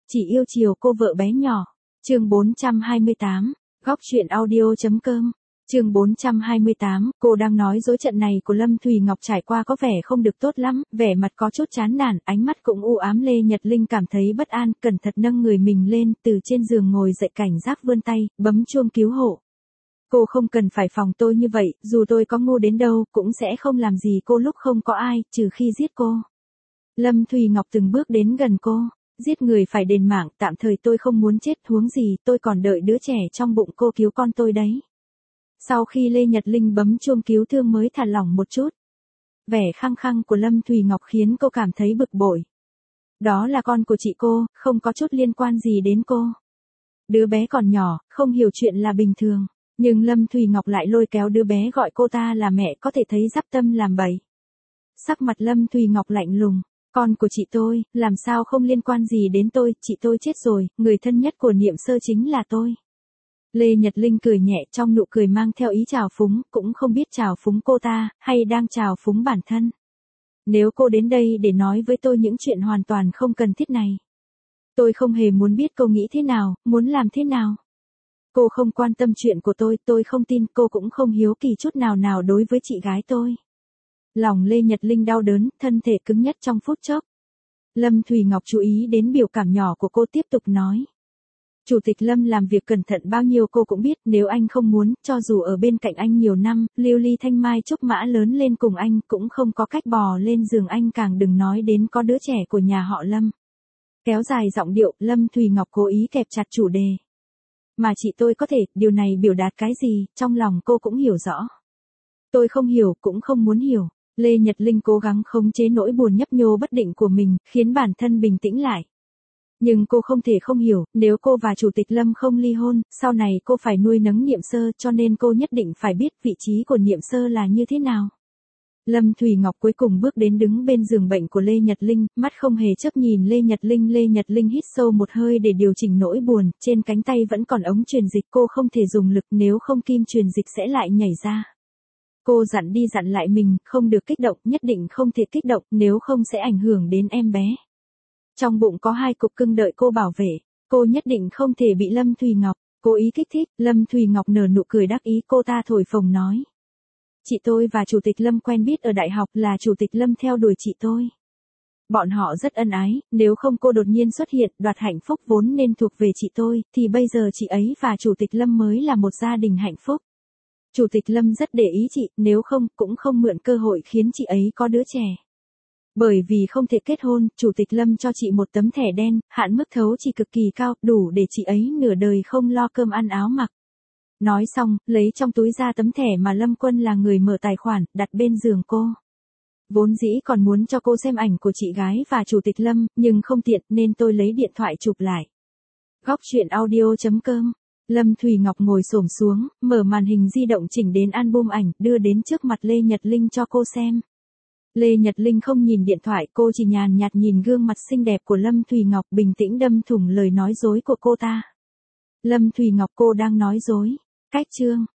Chỉ yêu chiều cô vợ bé nhỏ. Chương 428, góc truyện audio.com. Chương 428, cô đang nói dối trận này của Lâm Thùy Ngọc trải qua có vẻ không được tốt lắm, vẻ mặt có chút chán nản, ánh mắt cũng u ám. Lê Nhật Linh cảm thấy bất an, cẩn thận nâng người mình lên, từ trên giường ngồi dậy cảnh giác vươn tay, bấm chuông cứu hộ. Cô không cần phải phòng tôi như vậy, dù tôi có ngu đến đâu, cũng sẽ không làm gì cô lúc không có ai, trừ khi giết cô. Lâm Thùy Ngọc từng bước đến gần cô. Giết người phải đền mạng, tạm thời tôi không muốn chết, huống gì tôi còn đợi đứa trẻ trong bụng cô cứu con tôi đấy. Sau khi Lê Nhật Linh bấm chuông cứu thương mới thả lỏng một chút. Vẻ khăng khăng của Lâm Thùy Ngọc khiến cô cảm thấy bực bội. Đó là con của chị cô, không có chút liên quan gì đến cô. Đứa bé còn nhỏ, không hiểu chuyện là bình thường. Nhưng Lâm Thùy Ngọc lại lôi kéo đứa bé gọi cô ta là mẹ, có thể thấy dắp tâm làm bậy. Sắc mặt Lâm Thùy Ngọc lạnh lùng. Con của chị tôi, làm sao không liên quan gì đến tôi, chị tôi chết rồi, người thân nhất của Niệm Sơ chính là tôi. Lê Nhật Linh cười nhẹ, trong nụ cười mang theo ý trào phúng, cũng không biết trào phúng cô ta, hay đang trào phúng bản thân. Nếu cô đến đây để nói với tôi những chuyện hoàn toàn không cần thiết này. Tôi không hề muốn biết cô nghĩ thế nào, muốn làm thế nào. Cô không quan tâm chuyện của tôi không tin, cô cũng không hiếu kỳ chút nào đối với chị gái tôi. Lòng Lê Nhật Linh đau đớn, thân thể cứng nhắc trong phút chốc. Lâm Thùy Ngọc chú ý đến biểu cảm nhỏ của cô, tiếp tục nói. Chủ tịch Lâm làm việc cẩn thận bao nhiêu cô cũng biết, nếu anh không muốn, cho dù ở bên cạnh anh nhiều năm, lưu ly thanh mai trúc mã lớn lên cùng anh, cũng không có cách bò lên giường anh, càng đừng nói đến có đứa trẻ của nhà họ Lâm. Kéo dài giọng điệu, Lâm Thùy Ngọc cố ý kẹp chặt chủ đề. Mà chị tôi có thể, điều này biểu đạt cái gì, trong lòng cô cũng hiểu rõ. Tôi không hiểu, cũng không muốn hiểu. Lê Nhật Linh cố gắng khống chế nỗi buồn nhấp nhô bất định của mình, khiến bản thân bình tĩnh lại. Nhưng cô không thể không hiểu, nếu cô và Chủ tịch Lâm không ly hôn, sau này cô phải nuôi nấng Niệm Sơ, cho nên cô nhất định phải biết vị trí của Niệm Sơ là như thế nào. Lâm Thùy Ngọc cuối cùng bước đến đứng bên giường bệnh của Lê Nhật Linh, mắt không hề chớp nhìn Lê Nhật Linh. Lê Nhật Linh hít sâu một hơi để điều chỉnh nỗi buồn, trên cánh tay vẫn còn ống truyền dịch, cô không thể dùng lực, nếu không kim truyền dịch sẽ lại nhảy ra. Cô dặn đi dặn lại mình, không được kích động, nhất định không thể kích động, nếu không sẽ ảnh hưởng đến em bé. Trong bụng có 2 cục cưng đợi cô bảo vệ, cô nhất định không thể bị Lâm Thùy Ngọc cố ý kích thích. Lâm Thùy Ngọc nở nụ cười đắc ý, cô ta thổi phồng nói. Chị tôi và Chủ tịch Lâm quen biết ở đại học, là Chủ tịch Lâm theo đuổi chị tôi. Bọn họ rất ân ái, nếu không cô đột nhiên xuất hiện, đoạt hạnh phúc vốn nên thuộc về chị tôi, thì bây giờ chị ấy và Chủ tịch Lâm mới là một gia đình hạnh phúc. Chủ tịch Lâm rất để ý chị, nếu không, cũng không mượn cơ hội khiến chị ấy có đứa trẻ. Bởi vì không thể kết hôn, Chủ tịch Lâm cho chị một tấm thẻ đen, hạn mức thấu chỉ cực kỳ cao, đủ để chị ấy nửa đời không lo cơm ăn áo mặc. Nói xong, lấy trong túi ra tấm thẻ mà Lâm Quân là người mở tài khoản, đặt bên giường cô. Vốn dĩ còn muốn cho cô xem ảnh của chị gái và Chủ tịch Lâm, nhưng không tiện nên tôi lấy điện thoại chụp lại. Góc truyện audio.com. Lâm Thùy Ngọc ngồi xổm xuống, mở màn hình di động chỉnh đến album ảnh, đưa đến trước mặt Lê Nhật Linh cho cô xem. Lê Nhật Linh không nhìn điện thoại, cô chỉ nhàn nhạt nhìn gương mặt xinh đẹp của Lâm Thùy Ngọc, bình tĩnh đâm thủng lời nói dối của cô ta. Lâm Thùy Ngọc, cô đang nói dối. Cách chương.